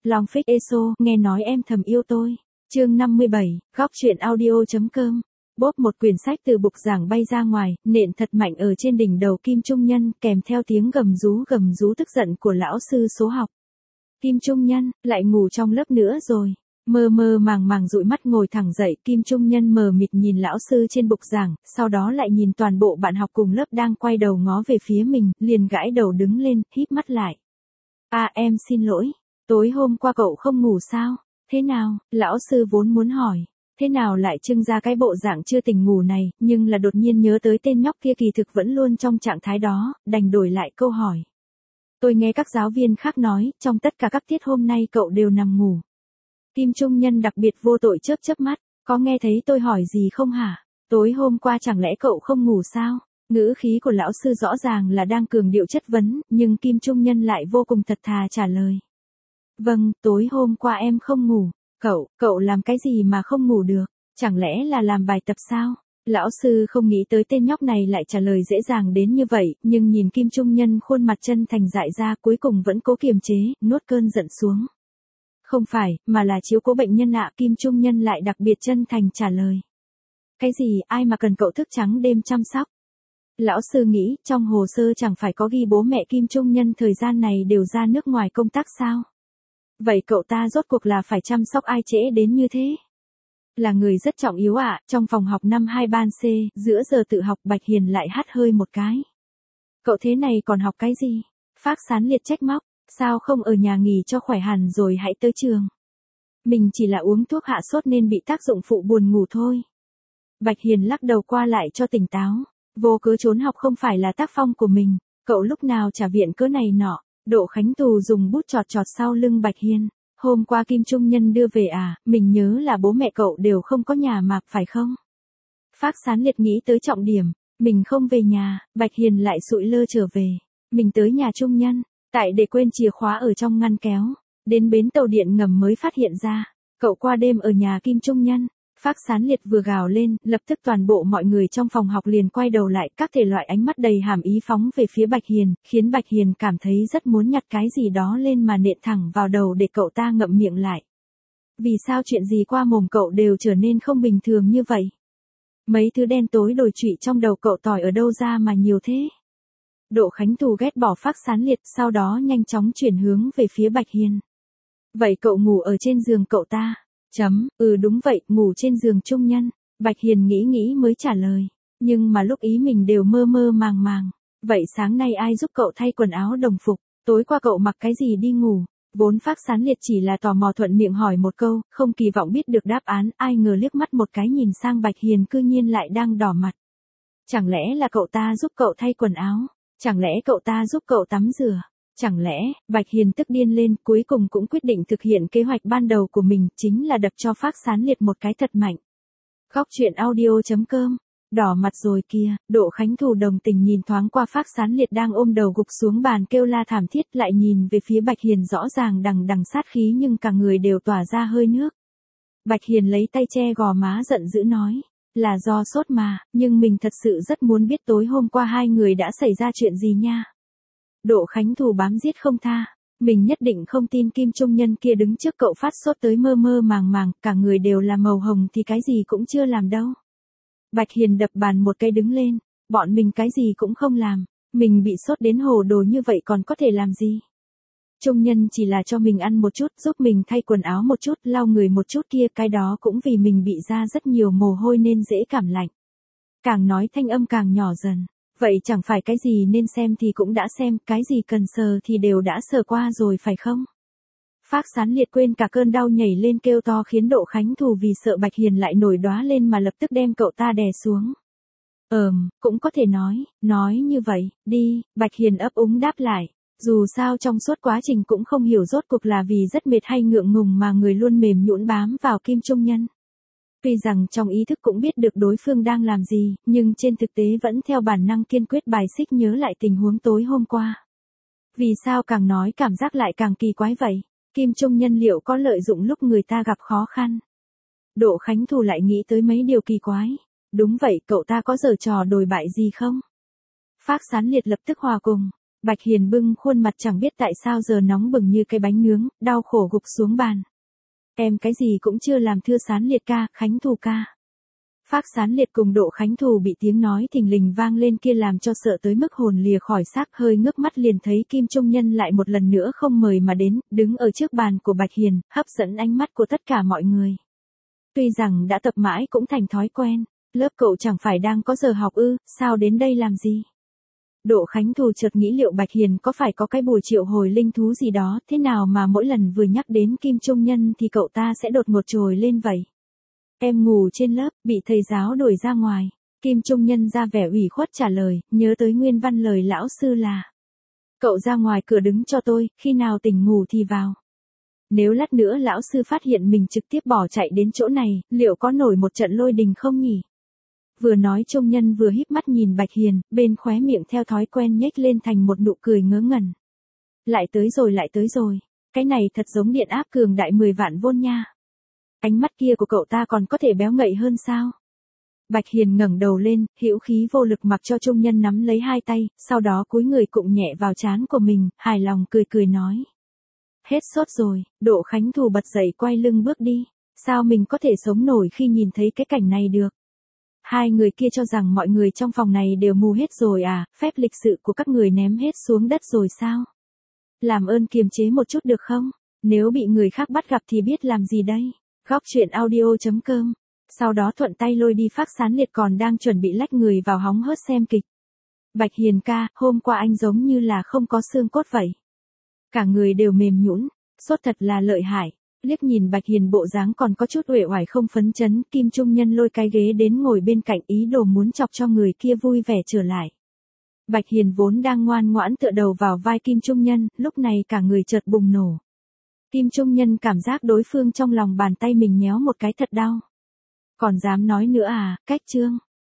Long Phích Eso, nghe nói em thầm yêu tôi. Chương 57, góc truyện audio.com. Bốp một quyển sách từ bục giảng bay ra ngoài, nện thật mạnh ở trên đỉnh đầu Kim Trung Nhân, kèm theo tiếng gầm rú tức giận của lão sư số học. Kim Trung Nhân, lại ngủ trong lớp nữa rồi. Mơ màng dụi mắt ngồi thẳng dậy, Kim Trung Nhân mờ mịt nhìn lão sư trên bục giảng, sau đó lại nhìn toàn bộ bạn học cùng lớp đang quay đầu ngó về phía mình, liền gãi đầu đứng lên, híp mắt lại. Em xin lỗi, tối hôm qua cậu không ngủ sao? Thế nào? Lão sư vốn muốn hỏi. Thế nào lại trưng ra cái bộ dạng chưa tỉnh ngủ này, nhưng là đột nhiên nhớ tới tên nhóc kia kỳ thực vẫn luôn trong trạng thái đó, đành đổi lại câu hỏi. Tôi nghe các giáo viên khác nói, trong tất cả các tiết hôm nay cậu đều nằm ngủ. Kim Trung Nhân đặc biệt vô tội chớp mắt, có nghe thấy tôi hỏi gì không hả? Tối hôm qua chẳng lẽ cậu không ngủ sao? Ngữ khí của lão sư rõ ràng là đang cường điệu chất vấn, nhưng Kim Trung Nhân lại vô cùng thật thà trả lời. Vâng, tối hôm qua em không ngủ. Cậu làm cái gì mà không ngủ được? Chẳng lẽ là làm bài tập sao? Lão sư không nghĩ tới tên nhóc này lại trả lời dễ dàng đến như vậy, nhưng nhìn Kim Trung Nhân khuôn mặt chân thành dại ra cuối cùng vẫn cố kiềm chế, nuốt cơn giận xuống. Không phải, mà là chiếu cố bệnh nhân ạ. Kim Trung Nhân lại đặc biệt chân thành trả lời. Cái gì, ai mà cần cậu thức trắng đêm chăm sóc? Lão sư nghĩ, trong hồ sơ chẳng phải có ghi bố mẹ Kim Trung Nhân thời gian này đều ra nước ngoài công tác sao? Vậy cậu ta rốt cuộc là phải chăm sóc ai trễ đến như thế? Là người rất trọng yếu ạ. Trong phòng học năm 2 ban C, giữa giờ tự học Bạch Hiền lại hắt hơi một cái. Cậu thế này còn học cái gì? Phác Sán Liệt trách móc, sao không ở nhà nghỉ cho khỏe hẳn rồi hãy tới trường? Mình chỉ là uống thuốc hạ sốt nên bị tác dụng phụ buồn ngủ thôi. Bạch Hiền lắc đầu qua lại cho tỉnh táo. Vô cớ trốn học không phải là tác phong của mình, cậu lúc nào trả viện cớ này nọ. Đỗ Khánh Tù dùng bút chọt sau lưng Bạch Hiền. Hôm qua Kim Trung Nhân đưa về à, mình nhớ là bố mẹ cậu đều không có nhà mà, phải không? Phác Sán Liệt nghĩ tới trọng điểm, mình không về nhà, Bạch Hiền lại sụi lơ trở về. Mình tới nhà Trung Nhân, tại để quên chìa khóa ở trong ngăn kéo. Đến bến tàu điện ngầm mới phát hiện ra, cậu qua đêm ở nhà Kim Trung Nhân. Phác Sán Liệt vừa gào lên, lập tức toàn bộ mọi người trong phòng học liền quay đầu lại, các thể loại ánh mắt đầy hàm ý phóng về phía Bạch Hiền, khiến Bạch Hiền cảm thấy rất muốn nhặt cái gì đó lên mà nện thẳng vào đầu để cậu ta ngậm miệng lại. Vì sao chuyện gì qua mồm cậu đều trở nên không bình thường như vậy? Mấy thứ đen tối đồi trụy trong đầu cậu tỏi ở đâu ra mà nhiều thế? Đỗ Khánh Tù ghét bỏ Phác Sán Liệt, sau đó nhanh chóng chuyển hướng về phía Bạch Hiền. Vậy cậu ngủ ở trên giường cậu ta? Đúng vậy, ngủ trên giường Trung Nhân. Bạch Hiền nghĩ mới trả lời. Nhưng mà lúc ý mình đều mơ màng. Vậy sáng nay ai giúp cậu thay quần áo đồng phục? Tối qua cậu mặc cái gì đi ngủ? Vốn Phác Sán Liệt chỉ là tò mò thuận miệng hỏi một câu, không kỳ vọng biết được đáp án, ai ngờ liếc mắt một cái nhìn sang Bạch Hiền cư nhiên lại đang đỏ mặt. Chẳng lẽ là cậu ta giúp cậu thay quần áo? Chẳng lẽ cậu ta giúp cậu tắm rửa? Chẳng lẽ, Bạch Hiền tức điên lên, cuối cùng cũng quyết định thực hiện kế hoạch ban đầu của mình, chính là đập cho Phác Sán Liệt một cái thật mạnh. Góc truyện audio.com. Đỏ mặt rồi kìa. Đỗ Khánh Tù đồng tình nhìn thoáng qua Phác Sán Liệt đang ôm đầu gục xuống bàn kêu la thảm thiết, lại nhìn về phía Bạch Hiền rõ ràng đằng sát khí nhưng cả người đều tỏa ra hơi nước. Bạch Hiền lấy tay che gò má giận dữ nói. Là do sốt mà, nhưng mình thật sự rất muốn biết tối hôm qua hai người đã xảy ra chuyện gì nha. Đỗ Khánh Tù bám giết không tha. Mình nhất định không tin Kim Trung Nhân kia đứng trước cậu phát sốt tới mơ màng, cả người đều là màu hồng thì cái gì cũng chưa làm đâu. Bạch Hiền đập bàn một cái đứng lên. Bọn mình cái gì cũng không làm. Mình bị sốt đến hồ đồ như vậy còn có thể làm gì? Trung Nhân chỉ là cho mình ăn một chút, giúp mình thay quần áo một chút, lau người một chút kia, cái đó cũng vì mình bị ra rất nhiều mồ hôi nên dễ cảm lạnh. Càng nói thanh âm càng nhỏ dần. Vậy chẳng phải cái gì nên xem thì cũng đã xem, cái gì cần sờ thì đều đã sờ qua rồi phải không? Phác Sán Liệt quên cả cơn đau nhảy lên kêu to khiến Đỗ Khánh Tù vì sợ Bạch Hiền lại nổi đóa lên mà lập tức đem cậu ta đè xuống. Cũng có thể nói như vậy, đi, Bạch Hiền ấp úng đáp lại. Dù sao trong suốt quá trình cũng không hiểu rốt cuộc là vì rất mệt hay ngượng ngùng mà người luôn mềm nhũn bám vào Kim Trung Nhân. Tuy rằng trong ý thức cũng biết được đối phương đang làm gì, nhưng trên thực tế vẫn theo bản năng kiên quyết bài xích nhớ lại tình huống tối hôm qua. Vì sao càng nói cảm giác lại càng kỳ quái vậy? Kim Trung Nhân liệu có lợi dụng lúc người ta gặp khó khăn? Đỗ Khánh Tù lại nghĩ tới mấy điều kỳ quái. Đúng vậy, cậu ta có giở trò đồi bại gì không? Phác Sán Liệt lập tức hòa cùng. Bạch Hiền bưng khuôn mặt chẳng biết tại sao giờ nóng bừng như cái bánh nướng, đau khổ gục xuống bàn. Em cái gì cũng chưa làm thưa Sán Liệt ca, Khánh Thù ca. Phác Sán Liệt cùng Độ Khánh Thù bị tiếng nói thình lình vang lên kia làm cho sợ tới mức hồn lìa khỏi xác, hơi ngước mắt liền thấy Kim Trung Nhân lại một lần nữa không mời mà đến, đứng ở trước bàn của Bạch Hiền, hấp dẫn ánh mắt của tất cả mọi người. Tuy rằng đã tập mãi cũng thành thói quen, lớp cậu chẳng phải đang có giờ học ư, sao đến đây làm gì? Độ Khánh Thù chợt nghĩ liệu Bạch Hiền có phải có cái buổi triệu hồi linh thú gì đó, thế nào mà mỗi lần vừa nhắc đến Kim Trung Nhân thì cậu ta sẽ đột ngột trồi lên vậy. Em ngủ trên lớp, bị thầy giáo đuổi ra ngoài. Kim Trung Nhân ra vẻ ủy khuất trả lời, nhớ tới nguyên văn lời lão sư là: cậu ra ngoài cửa đứng cho tôi, khi nào tỉnh ngủ thì vào. Nếu lát nữa lão sư phát hiện mình trực tiếp bỏ chạy đến chỗ này, liệu có nổi một trận lôi đình không nhỉ? Vừa nói Trung Nhân vừa híp mắt nhìn Bạch Hiền, bên khóe miệng theo thói quen nhếch lên thành một nụ cười ngớ ngẩn. Lại tới rồi, cái này thật giống điện áp cường đại 10 vạn vôn nha. Ánh mắt kia của cậu ta còn có thể béo ngậy hơn sao? Bạch Hiền ngẩng đầu lên, hữu khí vô lực mặc cho Trung Nhân nắm lấy hai tay, sau đó cúi người cụng nhẹ vào trán của mình, hài lòng cười nói. Hết sốt rồi. Độ Khánh Thù bật dậy quay lưng bước đi. Sao mình có thể sống nổi khi nhìn thấy cái cảnh này được? Hai người kia cho rằng mọi người trong phòng này đều mù hết rồi à, phép lịch sự của các người ném hết xuống đất rồi sao? Làm ơn kiềm chế một chút được không? Nếu bị người khác bắt gặp thì biết làm gì đây? Góc truyện audio.com. Sau đó thuận tay lôi đi Phác Sán Liệt còn đang chuẩn bị lách người vào hóng hớt xem kịch. Bạch Hiền ca, hôm qua anh giống như là không có xương cốt vậy. Cả người đều mềm nhũn, sốt thật là lợi hại. Liếc nhìn Bạch Hiền bộ dáng còn có chút uể oải không phấn chấn, Kim Trung Nhân lôi cái ghế đến ngồi bên cạnh ý đồ muốn chọc cho người kia vui vẻ trở lại. Bạch Hiền vốn đang ngoan ngoãn tựa đầu vào vai Kim Trung Nhân, lúc này cả người chợt bùng nổ. Kim Trung Nhân cảm giác đối phương trong lòng bàn tay mình nhéo một cái thật đau. Còn dám nói nữa à, cách trương.